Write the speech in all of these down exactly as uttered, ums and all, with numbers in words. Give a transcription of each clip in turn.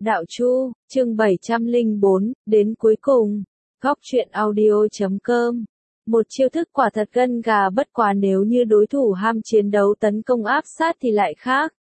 Đạo Chu, chương bảy trăm lẻ bốn, đến cuối cùng. Góc truyện audio chấm com. Một chiêu thức quả thật gân gà, bất quá nếu như đối thủ ham chiến đấu tấn công áp sát thì lại khác.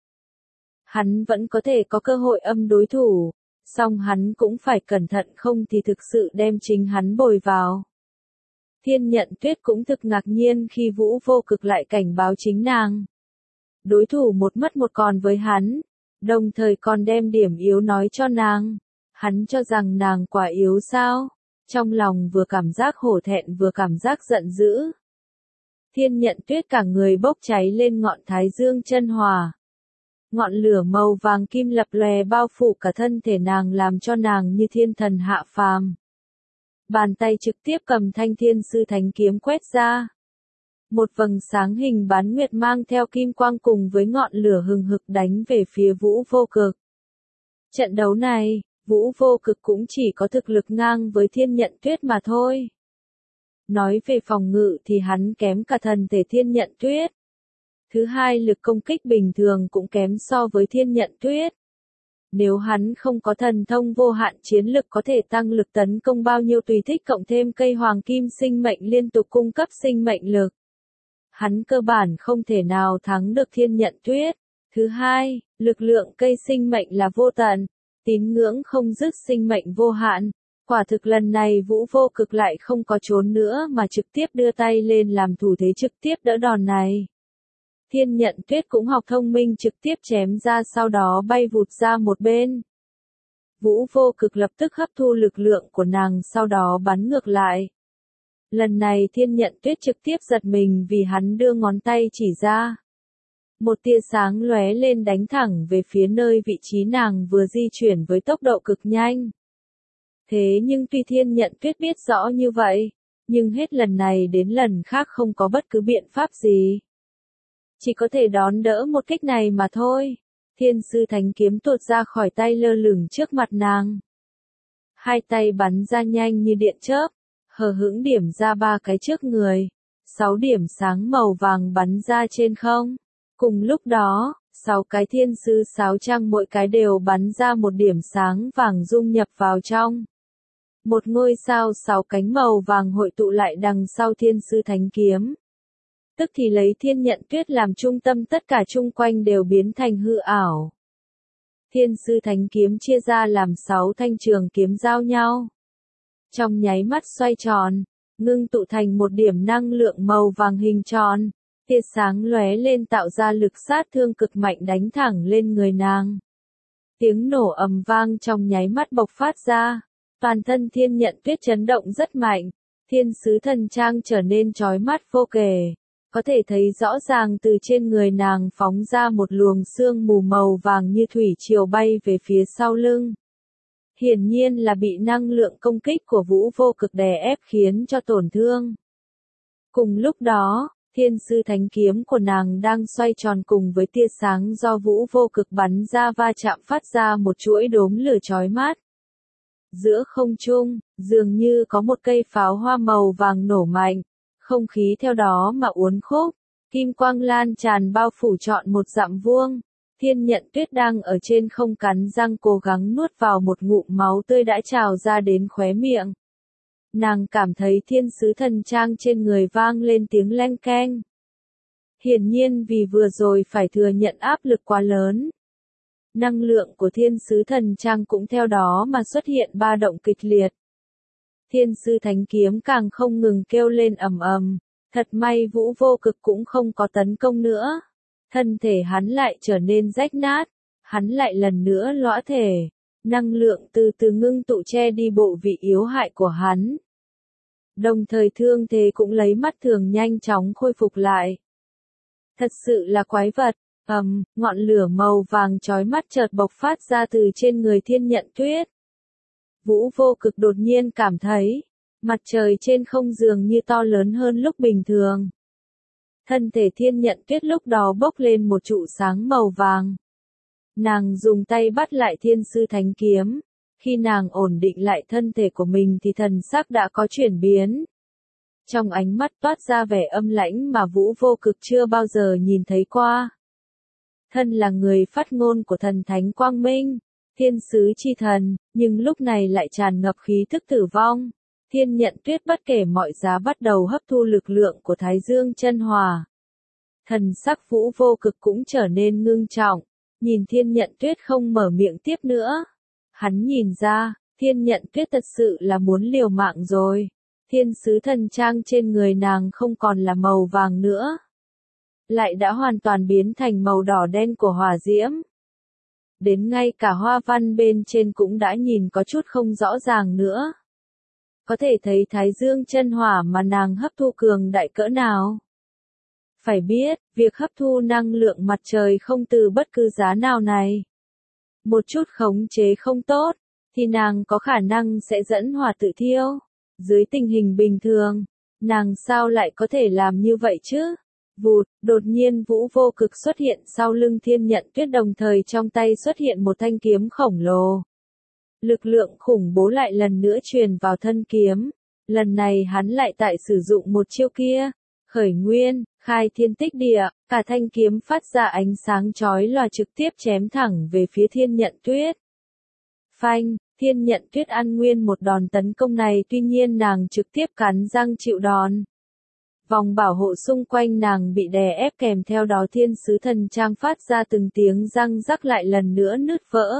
Hắn vẫn có thể có cơ hội âm đối thủ, song hắn cũng phải cẩn thận, không thì thực sự đem chính hắn bồi vào. Thiên Nhận Tuyết cũng thực ngạc nhiên khi Vũ Vô Cực lại cảnh báo chính nàng. Đối thủ một mất một còn với hắn, đồng thời còn đem điểm yếu nói cho nàng. Hắn cho rằng nàng quả yếu sao? Trong lòng vừa cảm giác hổ thẹn vừa cảm giác giận dữ. Thiên Nhận Tuyết cả người bốc cháy lên ngọn thái dương chân hỏa. Ngọn lửa màu vàng kim lập lòe bao phủ cả thân thể nàng, làm cho nàng như thiên thần hạ phàm. Bàn tay trực tiếp cầm thanh Thiên Sư Thánh Kiếm quét ra. Một vầng sáng hình bán nguyệt mang theo kim quang cùng với ngọn lửa hừng hực đánh về phía Vũ Vô Cực. Trận đấu này, Vũ Vô Cực cũng chỉ có thực lực ngang với Thiên Nhận Tuyết mà thôi. Nói về phòng ngự thì hắn kém cả thân thể Thiên Nhận Tuyết. Thứ hai, lực công kích bình thường cũng kém so với Thiên Nhận Tuyết. Nếu hắn không có thần thông vô hạn chiến lực có thể tăng lực tấn công bao nhiêu tùy thích, cộng thêm cây hoàng kim sinh mệnh liên tục cung cấp sinh mệnh lực, hắn cơ bản không thể nào thắng được Thiên Nhận Tuyết. Thứ hai, lực lượng cây sinh mệnh là vô tận, tín ngưỡng không dứt, sinh mệnh vô hạn. Quả thực lần này Vũ Vô Cực lại không có trốn nữa mà trực tiếp đưa tay lên làm thủ thế trực tiếp đỡ đòn này. Thiên Nhận Tuyết cũng học thông minh, trực tiếp chém ra, sau đó bay vụt ra một bên. Vũ Vô Cực lập tức hấp thu lực lượng của nàng, sau đó bắn ngược lại. Lần này Thiên Nhận Tuyết trực tiếp giật mình vì hắn đưa ngón tay chỉ ra. Một tia sáng lóe lên đánh thẳng về phía nơi vị trí nàng vừa di chuyển với tốc độ cực nhanh. Thế nhưng tuy Thiên Nhận Tuyết biết rõ như vậy, nhưng hết lần này đến lần khác không có bất cứ biện pháp gì. Chỉ có thể đón đỡ một kích này mà thôi. Thiên Sư Thánh Kiếm tuột ra khỏi tay lơ lửng trước mặt nàng. Hai tay bắn ra nhanh như điện chớp, hờ hững điểm ra ba cái trước người. Sáu điểm sáng màu vàng bắn ra trên không. Cùng lúc đó, sáu cái thiên sư sáo trang mỗi cái đều bắn ra một điểm sáng vàng dung nhập vào trong. Một ngôi sao sáu cánh màu vàng hội tụ lại đằng sau Thiên Sư Thánh Kiếm. Tức thì lấy Thiên Nhận Tuyết làm trung tâm, tất cả chung quanh đều biến thành hư ảo. Thiên Sư Thánh Kiếm chia ra làm sáu thanh trường kiếm giao nhau. Trong nháy mắt xoay tròn, ngưng tụ thành một điểm năng lượng màu vàng hình tròn. Tia sáng lóe lên tạo ra lực sát thương cực mạnh đánh thẳng lên người nàng. Tiếng nổ ầm vang trong nháy mắt bộc phát ra. Toàn thân Thiên Nhận Tuyết chấn động rất mạnh. Thiên Sứ Thần Trang trở nên chói mắt vô kể. Có thể thấy rõ ràng từ trên người nàng phóng ra một luồng sương mù màu vàng như thủy triều bay về phía sau lưng. Hiển nhiên là bị năng lượng công kích của Vũ Vô Cực đè ép khiến cho tổn thương. Cùng lúc đó, Thiên Sư Thánh Kiếm của nàng đang xoay tròn cùng với tia sáng do Vũ Vô Cực bắn ra va chạm phát ra một chuỗi đốm lửa chói mắt. Giữa không trung, dường như có một cây pháo hoa màu vàng nổ mạnh, không khí theo đó mà uốn khúc, kim quang lan tràn bao phủ trọn một dặm vuông. Thiên Nhận Tuyết đang ở trên không cắn răng cố gắng nuốt vào một ngụm máu tươi đã trào ra đến khóe miệng. Nàng cảm thấy Thiên Sứ Thần Trang trên người vang lên tiếng leng keng. Hiển nhiên vì vừa rồi phải thừa nhận áp lực quá lớn. Năng lượng của Thiên Sứ Thần Trang cũng theo đó mà xuất hiện ba động kịch liệt. Thiên Sư Thánh Kiếm càng không ngừng kêu lên ầm ầm. Thật may Vũ Vô Cực cũng không có tấn công nữa. Thân thể hắn lại trở nên rách nát. Hắn lại lần nữa lõa thể. Năng lượng từ từ ngưng tụ che đi bộ vị yếu hại của hắn. Đồng thời thương thế cũng lấy mắt thường nhanh chóng khôi phục lại. Thật sự là quái vật. Ầm, um, ngọn lửa màu vàng chói mắt chợt bộc phát ra từ trên người Thiên Nhận Tuyết. Vũ Vô Cực đột nhiên cảm thấy, mặt trời trên không dường như to lớn hơn lúc bình thường. Thân thể Thiên Nhận Tuyết lúc đó bốc lên một trụ sáng màu vàng. Nàng dùng tay bắt lại Thiên Sư Thánh Kiếm. Khi nàng ổn định lại thân thể của mình thì thần sắc đã có chuyển biến. Trong ánh mắt toát ra vẻ âm lãnh mà Vũ Vô Cực chưa bao giờ nhìn thấy qua. Thân là người phát ngôn của thần thánh quang minh, thiên sứ chi thần, nhưng lúc này lại tràn ngập khí thức tử vong. Thiên Nhận Tuyết bất kể mọi giá bắt đầu hấp thu lực lượng của Thái Dương chân hỏa. Thần sắc Vũ Vô Cực cũng trở nên ngưng trọng, nhìn Thiên Nhận Tuyết không mở miệng tiếp nữa. Hắn nhìn ra, Thiên Nhận Tuyết thật sự là muốn liều mạng rồi. Thiên sứ thần trang trên người nàng không còn là màu vàng nữa, lại đã hoàn toàn biến thành màu đỏ đen của hỏa diễm. Đến ngay cả hoa văn bên trên cũng đã nhìn có chút không rõ ràng nữa. Có thể thấy Thái Dương chân hỏa mà nàng hấp thu cường đại cỡ nào. Phải biết, việc hấp thu năng lượng mặt trời không từ bất cứ giá nào này. Một chút khống chế không tốt, thì nàng có khả năng sẽ dẫn hỏa tự thiêu. Dưới tình hình bình thường, nàng sao lại có thể làm như vậy chứ? Vụt, đột nhiên Vũ Vô Cực xuất hiện sau lưng Thiên Nhận Tuyết, đồng thời trong tay xuất hiện một thanh kiếm khổng lồ. Lực lượng khủng bố lại lần nữa truyền vào thân kiếm. Lần này hắn lại tại sử dụng một chiêu kia. Khởi nguyên, khai thiên tích địa, cả thanh kiếm phát ra ánh sáng chói lòa trực tiếp chém thẳng về phía Thiên Nhận Tuyết. Phanh, Thiên Nhận Tuyết ăn nguyên một đòn tấn công này, tuy nhiên nàng trực tiếp cắn răng chịu đòn. Vòng bảo hộ xung quanh nàng bị đè ép, kèm theo đó thiên sứ thần trang phát ra từng tiếng răng rắc lại lần nữa nứt vỡ.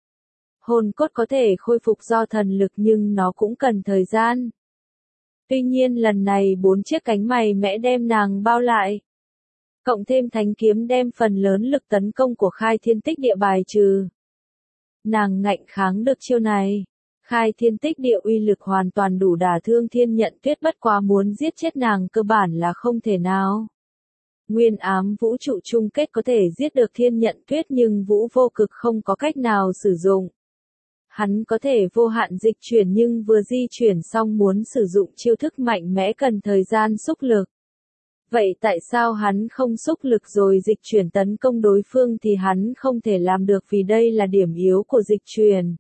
Hồn cốt có thể khôi phục do thần lực nhưng nó cũng cần thời gian. Tuy nhiên lần này bốn chiếc cánh mày mẽ đem nàng bao lại. Cộng thêm thánh kiếm đem phần lớn lực tấn công của khai thiên tích địa bài trừ. Nàng ngạnh kháng được chiêu này. Khai thiên tích địa uy lực hoàn toàn đủ đả thương Thiên Nhận Tuyết, bất quá muốn giết chết nàng cơ bản là không thể nào. Nguyên ám vũ trụ chung kết có thể giết được Thiên Nhận Tuyết nhưng Vũ Vô Cực không có cách nào sử dụng. Hắn có thể vô hạn dịch chuyển nhưng vừa di chuyển xong muốn sử dụng chiêu thức mạnh mẽ cần thời gian xúc lực. Vậy tại sao hắn không xúc lực rồi dịch chuyển tấn công đối phương thì hắn không thể làm được, vì đây là điểm yếu của dịch chuyển.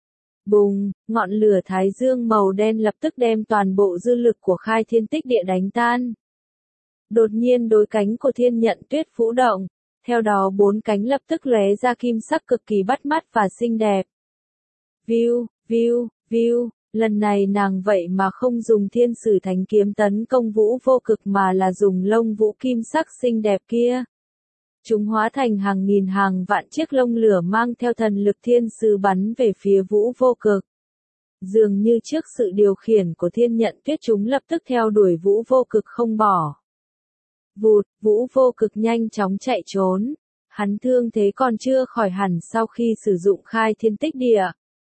Bùng, ngọn lửa thái dương màu đen lập tức đem toàn bộ dư lực của khai thiên tích địa đánh tan. Đột nhiên đôi cánh của Thiên Nhận Tuyết vũ động, theo đó bốn cánh lập tức lóe ra kim sắc cực kỳ bắt mắt và xinh đẹp. View, view, view, lần này nàng vậy mà không dùng thiên sử thánh kiếm tấn công Vũ Vô Cực mà là dùng lông vũ kim sắc xinh đẹp kia. Chúng hóa thành hàng nghìn hàng vạn chiếc lông lửa mang theo thần lực thiên sứ bắn về phía Vũ Vô Cực. Dường như trước sự điều khiển của Thiên Nhận Tuyết, chúng lập tức theo đuổi Vũ Vô Cực không bỏ. Vụt, Vũ Vô Cực nhanh chóng chạy trốn. Hắn thương thế còn chưa khỏi hẳn sau khi sử dụng khai thiên tích địa.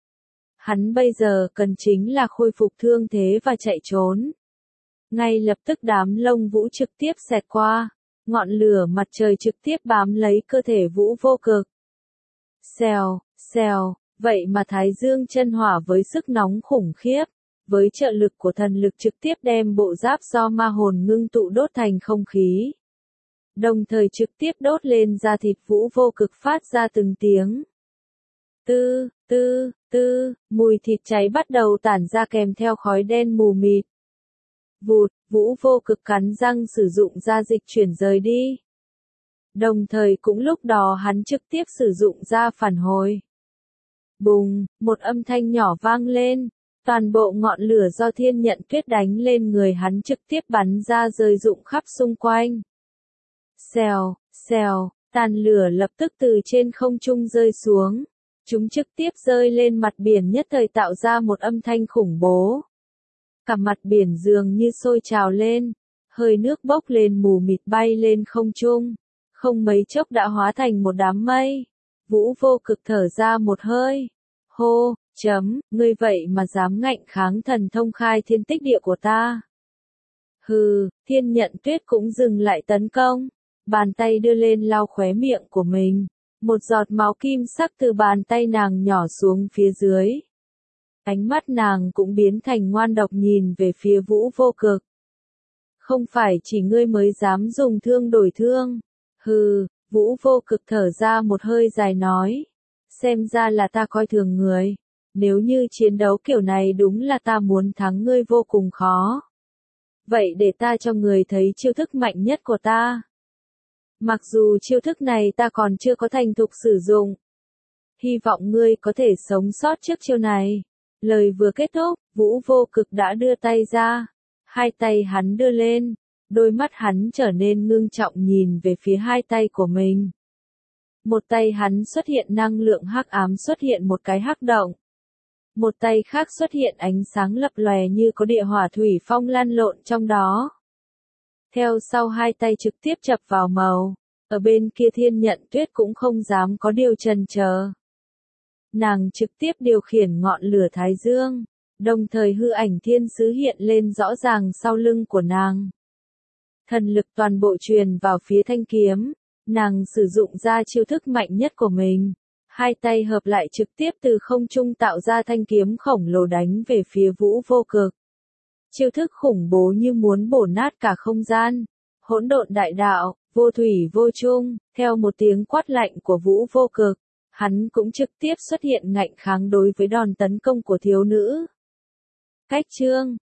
Hắn bây giờ cần chính là khôi phục thương thế và chạy trốn. Ngay lập tức đám lông vũ trực tiếp xẹt qua. Ngọn lửa mặt trời trực tiếp bám lấy cơ thể Vũ Vô Cực. Xèo, xèo, vậy mà Thái Dương chân hỏa với sức nóng khủng khiếp, với trợ lực của thần lực trực tiếp đem bộ giáp do ma hồn ngưng tụ đốt thành không khí. Đồng thời trực tiếp đốt lên da thịt Vũ Vô Cực phát ra từng tiếng. Tư, tư, tư, mùi thịt cháy bắt đầu tản ra kèm theo khói đen mù mịt. Vụt, Vũ Vô Cực cắn răng sử dụng ra dịch chuyển rời đi. Đồng thời cũng lúc đó hắn trực tiếp sử dụng ra phản hồi. Bùng, một âm thanh nhỏ vang lên, toàn bộ ngọn lửa do Thiên Nhận Tuyết đánh lên người hắn trực tiếp bắn ra rơi rụng khắp xung quanh. Xèo, xèo, tàn lửa lập tức từ trên không trung rơi xuống. Chúng trực tiếp rơi lên mặt biển, nhất thời tạo ra một âm thanh khủng bố. Cả mặt biển dường như sôi trào lên, hơi nước bốc lên mù mịt bay lên không trung, không mấy chốc đã hóa thành một đám mây. Vũ Vô Cực thở ra một hơi, hô, chấm, ngươi vậy mà dám ngạnh kháng thần thông khai thiên tích địa của ta. Hừ, Thiên Nhận Tuyết cũng dừng lại tấn công, bàn tay đưa lên lau khóe miệng của mình, một giọt máu kim sắc từ bàn tay nàng nhỏ xuống phía dưới. Ánh mắt nàng cũng biến thành ngoan độc nhìn về phía Vũ Vô Cực. Không phải chỉ ngươi mới dám dùng thương đổi thương. Hừ, Vũ Vô Cực thở ra một hơi dài nói. Xem ra là ta coi thường người. Nếu như chiến đấu kiểu này đúng là ta muốn thắng ngươi vô cùng khó. Vậy để ta cho người thấy chiêu thức mạnh nhất của ta. Mặc dù chiêu thức này ta còn chưa có thành thục sử dụng. Hy vọng ngươi có thể sống sót trước chiêu này. Lời vừa kết thúc, Vũ Vô Cực đã đưa tay ra. Hai tay hắn đưa lên. Đôi mắt hắn trở nên ngưng trọng nhìn về phía hai tay của mình. Một tay hắn xuất hiện năng lượng hắc ám, xuất hiện một cái hắc động. Một tay khác xuất hiện ánh sáng lập lòe như có địa hỏa thủy phong lăn lộn trong đó. Theo sau hai tay trực tiếp chập vào màu. Ở bên kia Thiên Nhận Tuyết cũng không dám có điều chần chờ. Nàng trực tiếp điều khiển ngọn lửa Thái Dương. Đồng thời hư ảnh thiên sứ hiện lên rõ ràng sau lưng của nàng. Thần lực toàn bộ truyền vào phía thanh kiếm. Nàng sử dụng ra chiêu thức mạnh nhất của mình. Hai tay hợp lại trực tiếp từ không trung tạo ra thanh kiếm khổng lồ đánh về phía Vũ Vô Cực. Chiêu thức khủng bố như muốn bổ nát cả không gian. Hỗn độn đại đạo, vô thủy vô chung, theo một tiếng quát lạnh của Vũ Vô Cực, hắn cũng trực tiếp xuất hiện ngạnh kháng đối với đòn tấn công của thiếu nữ. Cách chương